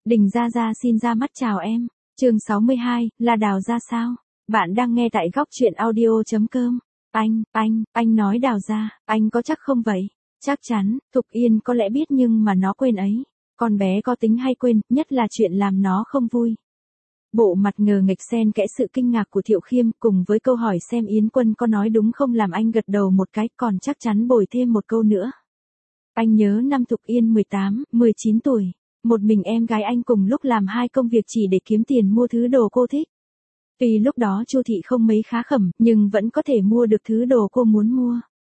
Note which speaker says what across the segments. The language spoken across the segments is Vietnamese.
Speaker 1: Đình Gia Gia xin ra mắt chào em. Chương 62, là Đào Gia sao? Bạn đang nghe tại góc truyện audio.com. Anh nói Đào Gia, anh có chắc không vậy? Chắc chắn, Thục Yên có lẽ biết nhưng mà nó quên ấy. Con bé có tính hay quên, nhất là chuyện làm nó không vui. Bộ mặt ngờ nghệch xen kẽ sự kinh ngạc của Thiệu Khiêm cùng với câu hỏi xem Yến Quân có nói đúng không làm anh gật đầu một cái, còn chắc chắn bồi thêm một câu nữa. Anh nhớ năm Thục Yên 18, 19 tuổi. Một mình em gái anh cùng lúc làm hai công việc chỉ để kiếm tiền mua thứ đồ cô thích. Tuy lúc đó Chu thị không mấy khá khẩm, nhưng vẫn có thể mua được thứ đồ cô muốn mua.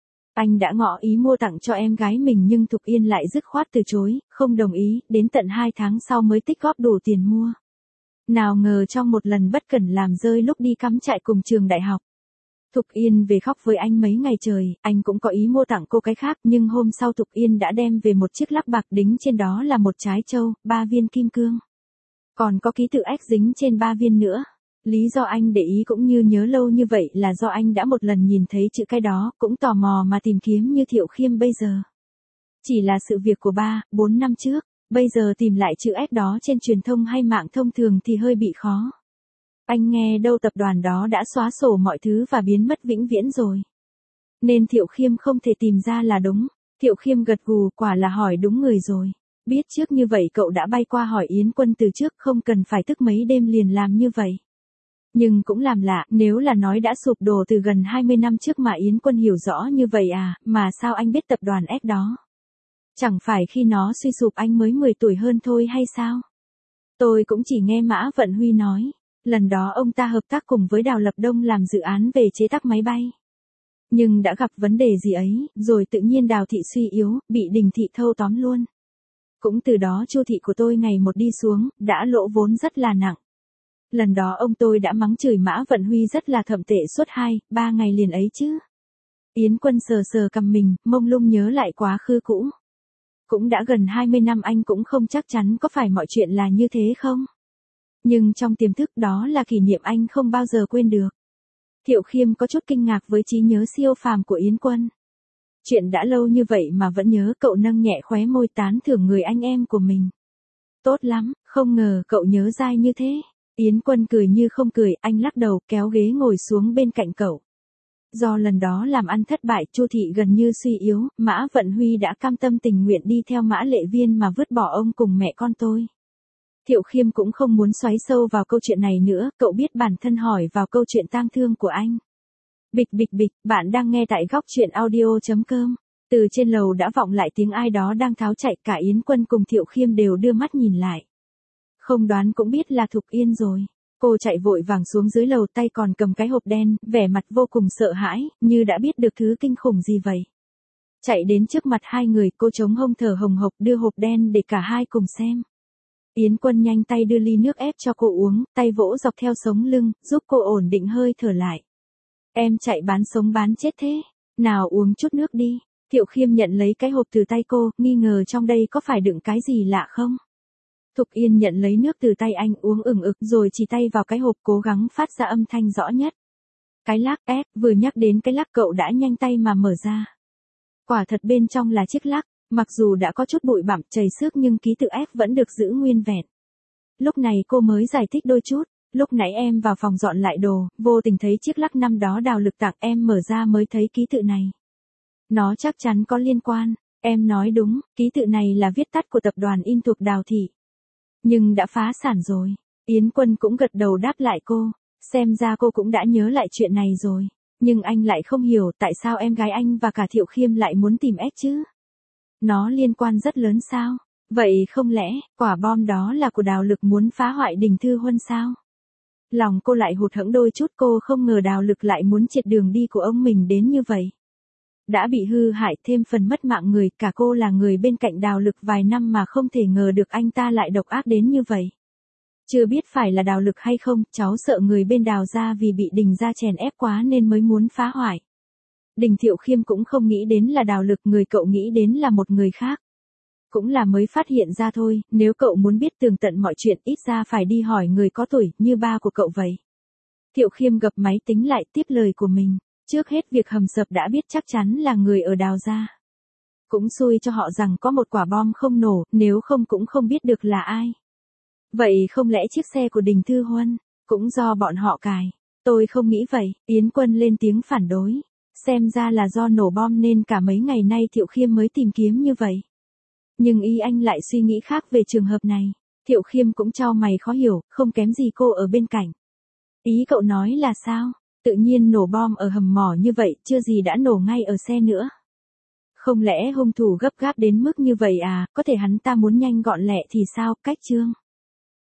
Speaker 1: Anh đã ngỏ ý mua tặng cho em gái mình nhưng Thục Yên lại dứt khoát từ chối, không đồng ý, đến tận 2 tháng sau mới tích góp đủ tiền mua. Nào ngờ trong một lần bất cẩn làm rơi lúc đi cắm trại cùng trường đại học. Thục Yên về khóc với anh mấy ngày trời, anh cũng có ý mua tặng cô cái khác nhưng hôm sau Thục Yên đã đem về một chiếc lắc bạc đính trên đó là một trái trâu, 3 viên kim cương. Còn có ký tự X dính trên 3 viên nữa. Lý do anh để ý cũng như nhớ lâu như vậy là do anh đã một lần nhìn thấy chữ cái đó, cũng tò mò mà tìm kiếm như Thiệu Khiêm bây giờ. Chỉ là sự việc của 3, 4 năm trước, bây giờ tìm lại chữ S đó trên truyền thông hay mạng thông thường thì hơi bị khó. Anh nghe đâu tập đoàn đó đã xóa sổ mọi thứ và biến mất vĩnh viễn rồi. Nên Thiệu Khiêm không thể tìm ra là đúng. Thiệu Khiêm gật gù, quả là hỏi đúng người rồi. Biết trước như vậy cậu đã bay qua hỏi Yến Quân từ trước, không cần phải thức mấy đêm liền làm như vậy. Nhưng cũng làm lạ, nếu là nói đã sụp đổ từ gần 20 năm trước mà Yến Quân hiểu rõ như vậy à, mà sao anh biết tập đoàn S đó? Chẳng phải khi nó suy sụp anh mới 10 tuổi hơn thôi hay sao? Tôi cũng chỉ nghe Mã Vận Huy nói. Lần đó ông ta hợp tác cùng với Đào Lập Đông làm dự án về chế tác máy bay. Nhưng đã gặp vấn đề gì ấy, rồi tự nhiên Đào thị suy yếu, bị Đình thị thâu tóm luôn. Cũng từ đó Chu thị của tôi ngày một đi xuống, đã lỗ vốn rất là nặng. Lần đó ông tôi đã mắng chửi Mã Vận Huy rất là thậm tệ suốt 2, 3 ngày liền ấy chứ. Yến Quân sờ sờ cằm mình, mông lung nhớ lại quá khứ cũ. Cũng đã gần 20 năm anh cũng không chắc chắn có phải mọi chuyện là như thế không? Nhưng trong tiềm thức đó là kỷ niệm anh không bao giờ quên được. Thiệu Khiêm có chút kinh ngạc với trí nhớ siêu phàm của Yến Quân. Chuyện đã lâu như vậy mà vẫn nhớ, cậu nâng nhẹ khóe môi tán thưởng người anh em của mình. Tốt lắm, không ngờ cậu nhớ dai như thế. Yến Quân cười như không cười, anh lắc đầu kéo ghế ngồi xuống bên cạnh cậu. Do lần đó làm ăn thất bại, Chu thị gần như suy yếu, Mã Vận Huy đã cam tâm tình nguyện đi theo Mã Lệ Viên mà vứt bỏ ông cùng mẹ con tôi. Thiệu Khiêm cũng không muốn xoáy sâu vào câu chuyện này nữa, cậu biết bản thân hỏi vào câu chuyện tang thương của anh. Bịch bịch bịch, bạn đang nghe tại góc truyện audio.com. Từ trên lầu đã vọng lại tiếng ai đó đang tháo chạy, cả Yến Quân cùng Thiệu Khiêm đều đưa mắt nhìn lại. Không đoán cũng biết là Thục Yên rồi. Cô chạy vội vàng xuống dưới lầu, tay còn cầm cái hộp đen, vẻ mặt vô cùng sợ hãi, như đã biết được thứ kinh khủng gì vậy. Chạy đến trước mặt hai người, cô chống hông thở hồng hộc đưa hộp đen để cả hai cùng xem. Yến Quân nhanh tay đưa ly nước ép cho cô uống, tay vỗ dọc theo sống lưng, giúp cô ổn định hơi thở lại. Em chạy bán sống bán chết thế, nào uống chút nước đi. Thiệu Khiêm nhận lấy cái hộp từ tay cô, nghi ngờ trong đây có phải đựng cái gì lạ không? Thục Yên nhận lấy nước từ tay anh uống ửng ực rồi chỉ tay vào cái hộp cố gắng phát ra âm thanh rõ nhất. Cái lắc S, vừa nhắc đến cái lắc cậu đã nhanh tay mà mở ra. Quả thật bên trong là chiếc lắc, mặc dù đã có chút bụi bặm chảy xước nhưng ký tự F vẫn được giữ nguyên vẹn. Lúc này cô mới giải thích đôi chút, lúc nãy em vào phòng dọn lại đồ, vô tình thấy chiếc lắc năm đó Đào Lực tặng em mở ra mới thấy ký tự này. Nó chắc chắn có liên quan, em nói đúng, ký tự này là viết tắt của tập đoàn in thuộc Đào thị. Nhưng đã phá sản rồi. Yến Quân cũng gật đầu đáp lại cô, xem ra cô cũng đã nhớ lại chuyện này rồi. Nhưng anh lại không hiểu tại sao em gái anh và cả Thiệu Khiêm lại muốn tìm S chứ. Nó liên quan rất lớn sao? Vậy không lẽ, quả bom đó là của Đào Lực muốn phá hoại Đình Thư Huân sao? Lòng cô lại hụt hẫng đôi chút, cô không ngờ Đào Lực lại muốn triệt đường đi của ông mình đến như vậy. Đã bị hư hại thêm phần mất mạng người, cả cô là người bên cạnh Đào Lực vài năm mà không thể ngờ được anh ta lại độc ác đến như vậy. Chưa biết phải là Đào Lực hay không, cháu sợ người bên Đào gia vì bị Đình gia chèn ép quá nên mới muốn phá hoại. Đình Thiệu Khiêm cũng không nghĩ đến là Đào Lực, người cậu nghĩ đến là một người khác. Cũng là mới phát hiện ra thôi, nếu cậu muốn biết tường tận mọi chuyện ít ra phải đi hỏi người có tuổi như ba của cậu vậy. Thiệu Khiêm gập máy tính lại tiếp lời của mình. Trước hết việc hầm sập đã biết chắc chắn là người ở Đào gia. Cũng xui cho họ rằng có một quả bom không nổ, nếu không cũng không biết được là ai. Vậy không lẽ chiếc xe của Đình Thư Huân, cũng do bọn họ cài? Tôi không nghĩ vậy, Yến Quân lên tiếng phản đối. Xem ra là do nổ bom nên cả mấy ngày nay Thiệu Khiêm mới tìm kiếm như vậy. Nhưng ý anh lại suy nghĩ khác về trường hợp này. Thiệu Khiêm cũng chau mày khó hiểu, không kém gì cô ở bên cạnh. Ý cậu nói là sao? Tự nhiên nổ bom ở hầm mỏ như vậy, chưa gì đã nổ ngay ở xe nữa. Không lẽ hung thủ gấp gáp đến mức như vậy à, có thể hắn ta muốn nhanh gọn lẹ thì sao, cách Trương?